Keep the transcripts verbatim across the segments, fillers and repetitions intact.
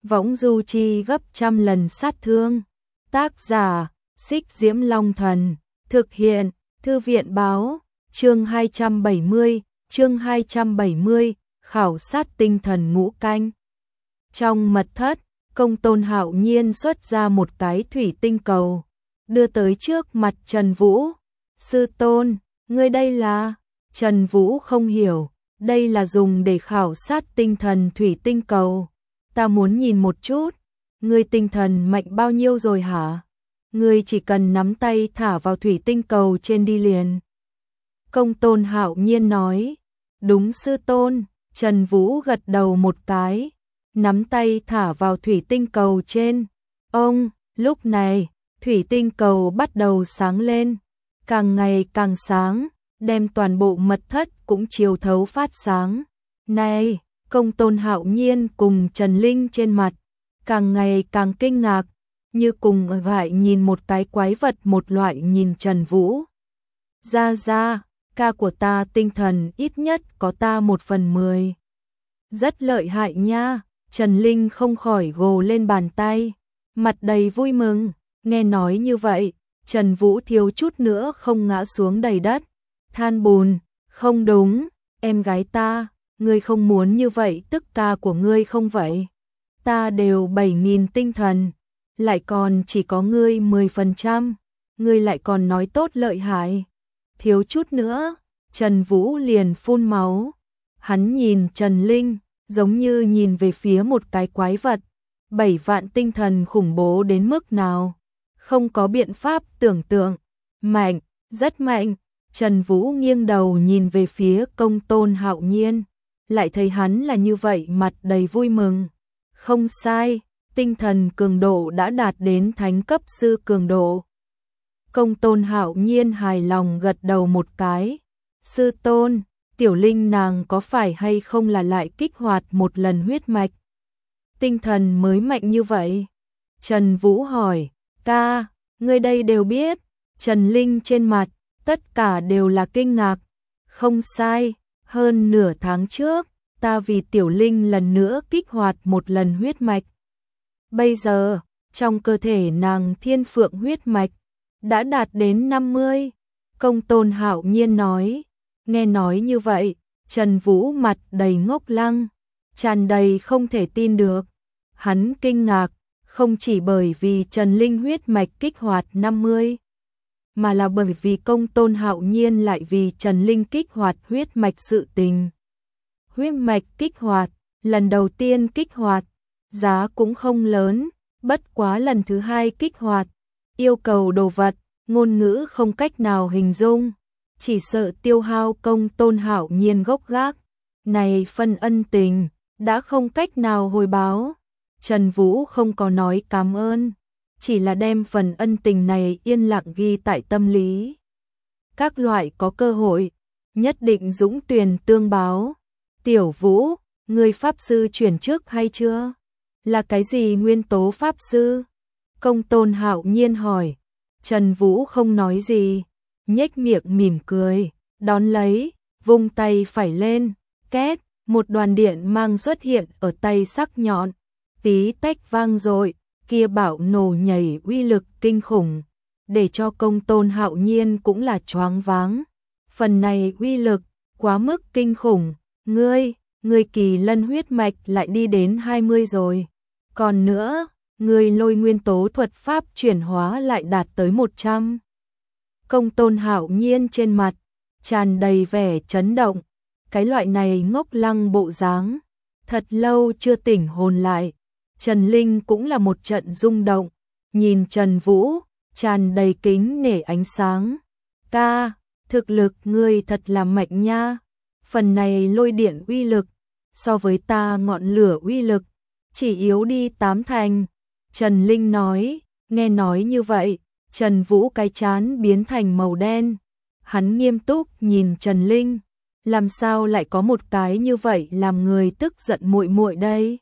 võng du chi gấp trăm lần sát thương. Tác giả, Xích Diễm Long Thần. Thực hiện, Thư viện Báo. Chương hai trăm bảy mươi, chương hai trăm bảy mươi, khảo sát tinh thần ngũ canh. Trong mật thất, Công Tôn Hạo Nhiên xuất ra một cái thủy tinh cầu, đưa tới trước mặt Trần Vũ. Sư tôn, ngươi đây là? Trần Vũ không hiểu, đây là dùng để khảo sát tinh thần thủy tinh cầu. Ta muốn nhìn một chút, ngươi tinh thần mạnh bao nhiêu rồi hả? Ngươi chỉ cần nắm tay thả vào thủy tinh cầu trên đi liền. Công Tôn Hạo Nhiên nói, đúng sư tôn. Trần Vũ gật đầu một cái, nắm tay thả vào thủy tinh cầu trên. Ông, lúc này, thủy tinh cầu bắt đầu sáng lên, càng ngày càng sáng, đem toàn bộ mật thất cũng chiếu thấu phát sáng. Này, Công Tôn Hạo Nhiên cùng Trần Linh trên mặt, càng ngày càng kinh ngạc, như cùng lại nhìn một cái quái vật một loại nhìn Trần Vũ. Ra ra, ca của ta tinh thần ít nhất có ta một phần mười. Rất lợi hại nha, Trần Linh không khỏi gồ lên bàn tay, mặt đầy vui mừng. Nghe nói như vậy, Trần Vũ thiếu chút nữa không ngã xuống đầy đất, than bùn, không đúng, em gái ta, ngươi không muốn như vậy tức ca của ngươi không vậy? Ta đều bảy nghìn tinh thần, lại còn chỉ có ngươi mười phần trăm, ngươi lại còn nói tốt lợi hại. Thiếu chút nữa, Trần Vũ liền phun máu. Hắn nhìn Trần Linh, giống như nhìn về phía một cái quái vật. Bảy vạn tinh thần khủng bố đến mức nào? Không có biện pháp tưởng tượng. Mạnh, rất mạnh. Trần Vũ nghiêng đầu nhìn về phía Công Tôn Hạo Nhiên, lại thấy hắn là như vậy mặt đầy vui mừng. Không sai, tinh thần cường độ đã đạt đến thánh cấp sư cường độ. Công Tôn Hạo Nhiên hài lòng gật đầu một cái. Sư tôn, Tiểu Linh nàng có phải hay không là lại kích hoạt một lần huyết mạch? Tinh thần mới mạnh như vậy? Trần Vũ hỏi. Ca, ngươi đây đều biết. Trần Linh trên mặt, tất cả đều là kinh ngạc. Không sai, hơn nửa tháng trước, ta vì Tiểu Linh lần nữa kích hoạt một lần huyết mạch. Bây giờ, trong cơ thể nàng thiên phượng huyết mạch đã đạt đến năm mươi. Công Tôn Hạo Nhiên nói. Nghe nói như vậy, Trần Vũ mặt đầy ngốc lăng, tràn đầy không thể tin được. Hắn kinh ngạc, không chỉ bởi vì Trần Linh huyết mạch kích hoạt năm mươi, mà là bởi vì Công Tôn Hạo Nhiên lại vì Trần Linh kích hoạt huyết mạch sự tình. Huyết mạch kích hoạt, lần đầu tiên kích hoạt, giá cũng không lớn, bất quá lần thứ hai kích hoạt, yêu cầu đồ vật, ngôn ngữ không cách nào hình dung, chỉ sợ tiêu hao Công Tôn Hạo Nhiên gốc gác. Này phân ân tình, đã không cách nào hồi báo. Trần Vũ không có nói cảm ơn, chỉ là đem phần ân tình này yên lặng ghi tại tâm lý. Các loại có cơ hội, nhất định dũng tuyển tương báo. Tiểu Vũ, người pháp sư chuyển trước hay chưa? Là cái gì nguyên tố pháp sư? Công Tôn Hạo Nhiên hỏi. Trần Vũ không nói gì, nhếch miệng mỉm cười, đón lấy, vung tay phải lên, két, một đoàn điện mang xuất hiện ở tay sắc nhọn, tí tách vang dội, kia bạo nổ nhảy uy lực kinh khủng, để cho Công Tôn Hạo Nhiên cũng là choáng váng. Phần này uy lực quá mức kinh khủng, ngươi, ngươi kỳ lân huyết mạch lại đi đến hai mươi rồi. Còn nữa, ngươi lôi nguyên tố thuật pháp chuyển hóa lại đạt tới một trăm. Công Tôn Hạo Nhiên trên mặt tràn đầy vẻ chấn động, cái loại này ngốc lăng bộ dáng, thật lâu chưa tỉnh hồn lại. Trần Linh cũng là một trận rung động, nhìn Trần Vũ, tràn đầy kính nể ánh sáng. Ca, thực lực ngươi thật là mạnh nha, phần này lôi điện uy lực, so với ta ngọn lửa uy lực, chỉ yếu đi tám thành. Trần Linh nói. Nghe nói như vậy, Trần Vũ cái trán biến thành màu đen. Hắn nghiêm túc nhìn Trần Linh, làm sao lại có một cái như vậy làm người tức giận muội muội đây?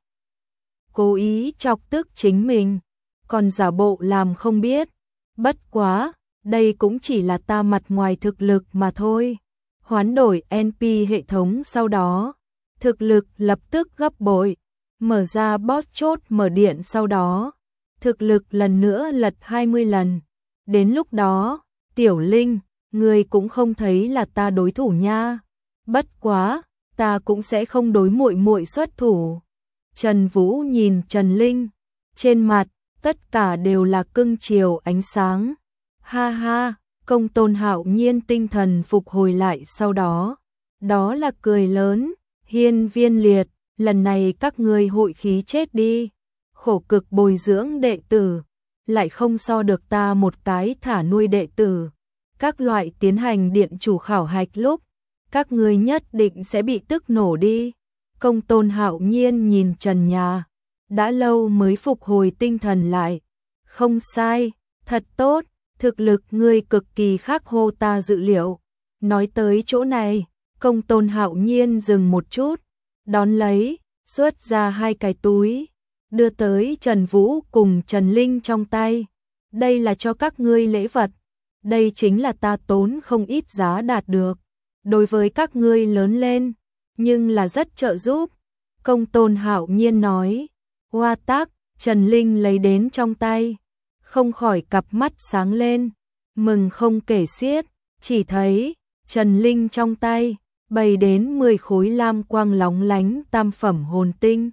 Cố ý chọc tức chính mình, còn giả bộ làm không biết. Bất quá, đây cũng chỉ là ta mặt ngoài thực lực mà thôi. Hoán đổi en pê hệ thống sau đó, thực lực lập tức gấp bội. mở ra boss chốt mở điện sau đó. Thực lực lần nữa lật hai mươi lần. Đến lúc đó, Tiểu Linh, ngươi cũng không thấy là ta đối thủ nha. Bất quá, ta cũng sẽ không đối muội muội xuất thủ. Trần Vũ nhìn Trần Linh, trên mặt tất cả đều là cưng chiều ánh sáng. Ha ha, Công Tôn Hạo Nhiên tinh thần phục hồi lại sau đó, đó là cười lớn, Hiên Viên Liệt, lần này các ngươi hội khí chết đi. Khổ cực bồi dưỡng đệ tử, lại không so được ta một cái thả nuôi đệ tử. Các loại tiến hành điện chủ khảo hạch lúc, các ngươi nhất định sẽ bị tức nổ đi. Công Tôn Hạo Nhiên nhìn trần nhà, đã lâu mới phục hồi tinh thần lại. Không sai, thật tốt, thực lực ngươi cực kỳ khác hô ta dự liệu. Nói tới chỗ này, Công Tôn Hạo Nhiên dừng một chút, đón lấy, xuất ra hai cái túi, đưa tới Trần Vũ cùng Trần Linh trong tay. Đây là cho các ngươi lễ vật, đây chính là ta tốn không ít giá đạt được. Đối với các ngươi lớn lên, nhưng là rất trợ giúp. Công Tôn Hạo Nhiên nói, hoa tác, Trần Linh lấy đến trong tay, không khỏi cặp mắt sáng lên, mừng không kể xiết, chỉ thấy, Trần Linh trong tay, bày đến mười khối lam quang lóng lánh tam phẩm hồn tinh.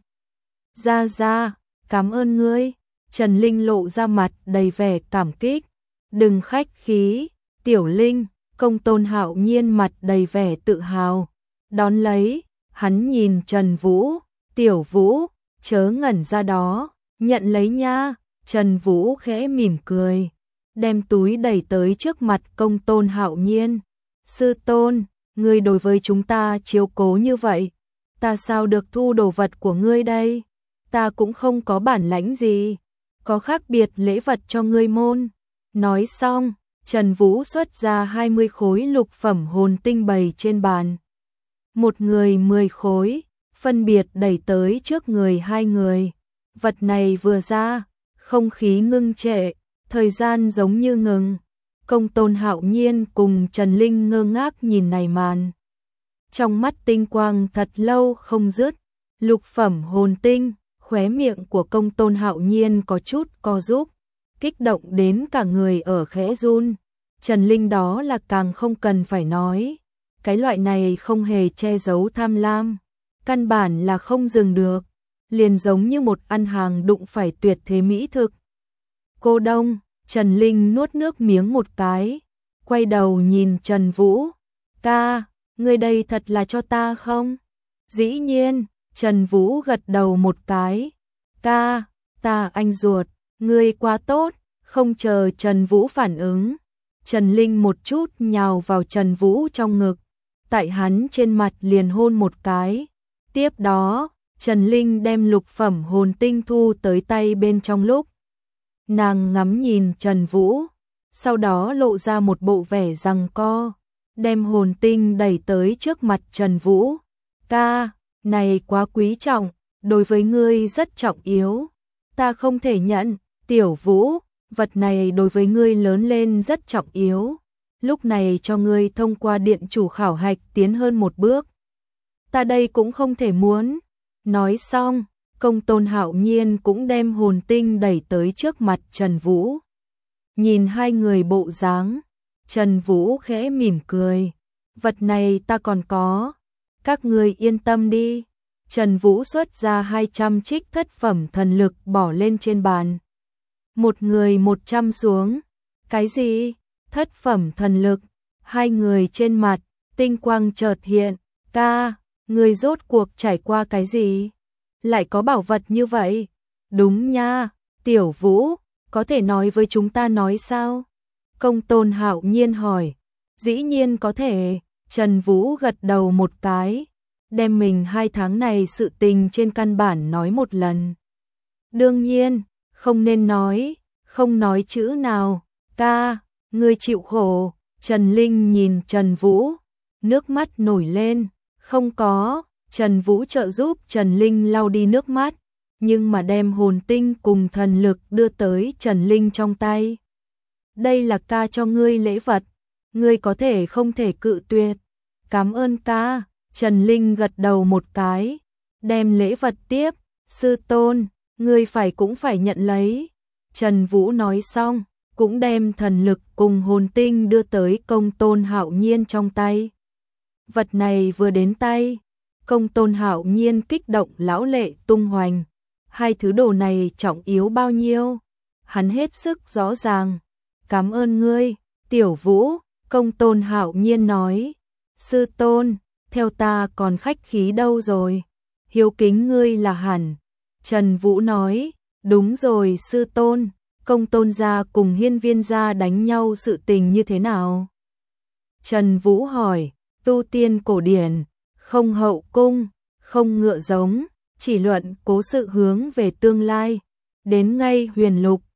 Ra ra, cảm ơn ngươi, Trần Linh lộ ra mặt đầy vẻ cảm kích, đừng khách khí, Tiểu Linh. Công Tôn Hạo Nhiên mặt đầy vẻ tự hào, đón lấy, hắn nhìn Trần Vũ, Tiểu Vũ, chớ ngẩn ra đó, nhận lấy nha. Trần Vũ khẽ mỉm cười, đem túi đẩy tới trước mặt Công Tôn Hạo Nhiên. Sư tôn, ngươi đối với chúng ta chiếu cố như vậy, ta sao được thu đồ vật của ngươi đây? Ta cũng không có bản lãnh gì, có khác biệt lễ vật cho ngươi môn. Nói xong, Trần Vũ xuất ra hai mươi khối lục phẩm hồn tinh bày trên bàn. Một người mười khối, phân biệt đẩy tới trước người hai người. Vật này vừa ra, không khí ngưng trệ, thời gian giống như ngừng. Công Tôn Hạo Nhiên cùng Trần Linh ngơ ngác nhìn này màn. Trong mắt tinh quang thật lâu không dứt, lục phẩm hồn tinh, khóe miệng của Công Tôn Hạo Nhiên có chút co rúm, kích động đến cả người ở khẽ run. Trần Linh đó là càng không cần phải nói, cái loại này không hề che giấu tham lam, căn bản là không dừng được, liền giống như một ăn hàng đụng phải tuyệt thế mỹ thực. Cô Đông, Trần Linh nuốt nước miếng một cái, quay đầu nhìn Trần Vũ, ca, ngươi đây thật là cho ta không? Dĩ nhiên, Trần Vũ gật đầu một cái, ca, ta anh ruột, ngươi quá tốt. Không chờ Trần Vũ phản ứng, Trần Linh một chút nhào vào Trần Vũ trong ngực, tại hắn trên mặt liền hôn một cái. Tiếp đó, Trần Linh đem lục phẩm hồn tinh thu tới tay bên trong lúc. Nàng ngắm nhìn Trần Vũ, sau đó lộ ra một bộ vẻ giằng co, đem hồn tinh đẩy tới trước mặt Trần Vũ. Ca, này quá quý trọng, đối với ngươi rất trọng yếu, ta không thể nhận. Tiểu Vũ, vật này đối với ngươi lớn lên rất trọng yếu, lúc này cho ngươi thông qua điện chủ khảo hạch tiến hơn một bước. Ta đây cũng không thể muốn. Nói xong, Công Tôn Hạo Nhiên cũng đem hồn tinh đẩy tới trước mặt Trần Vũ. Nhìn hai người bộ dáng, Trần Vũ khẽ mỉm cười, vật này ta còn có, các ngươi yên tâm đi. Trần Vũ xuất ra hai trăm trích thất phẩm thần lực bỏ lên trên bàn. Một người một trăm xuống. Cái gì? Thất phẩm thần lực. Hai người trên mặt, tinh quang chợt hiện. Ca, người rốt cuộc trải qua cái gì? Lại có bảo vật như vậy? Đúng nha, Tiểu Vũ, có thể nói với chúng ta nói sao? Công Tôn Hạo Nhiên hỏi. Dĩ nhiên có thể. Trần Vũ gật đầu một cái, đem mình hai tháng này sự tình trên căn bản nói một lần. Đương nhiên, không nên nói, không nói chữ nào. Ca, ngươi chịu khổ. Trần Linh nhìn Trần Vũ, nước mắt nổi lên. Không có. Trần Vũ trợ giúp Trần Linh lau đi nước mắt, nhưng mà đem hồn tinh cùng thần lực đưa tới Trần Linh trong tay. Đây là ca cho ngươi lễ vật, ngươi có thể không thể cự tuyệt. Cảm ơn ca. Trần Linh gật đầu một cái, đem lễ vật tiếp, Sư tôn, ngươi phải cũng phải nhận lấy. Trần Vũ nói xong, cũng đem thần lực cùng hồn tinh đưa tới Công Tôn Hạo Nhiên trong tay. Vật này vừa đến tay, Công Tôn Hạo Nhiên kích động lão lệ tung hoành. Hai thứ đồ này trọng yếu bao nhiêu, hắn hết sức rõ ràng. Cảm ơn ngươi, Tiểu Vũ, Công Tôn Hạo Nhiên nói. Sư tôn, theo ta còn khách khí đâu rồi, hiếu kính ngươi là hẳn. Trần Vũ nói, đúng rồi sư tôn, Công Tôn gia cùng Hiên Viên gia đánh nhau sự tình như thế nào? Trần Vũ hỏi, tu tiên cổ điển, không hậu cung, không ngựa giống, chỉ luận cố sự hướng về tương lai, đến ngay huyền lục,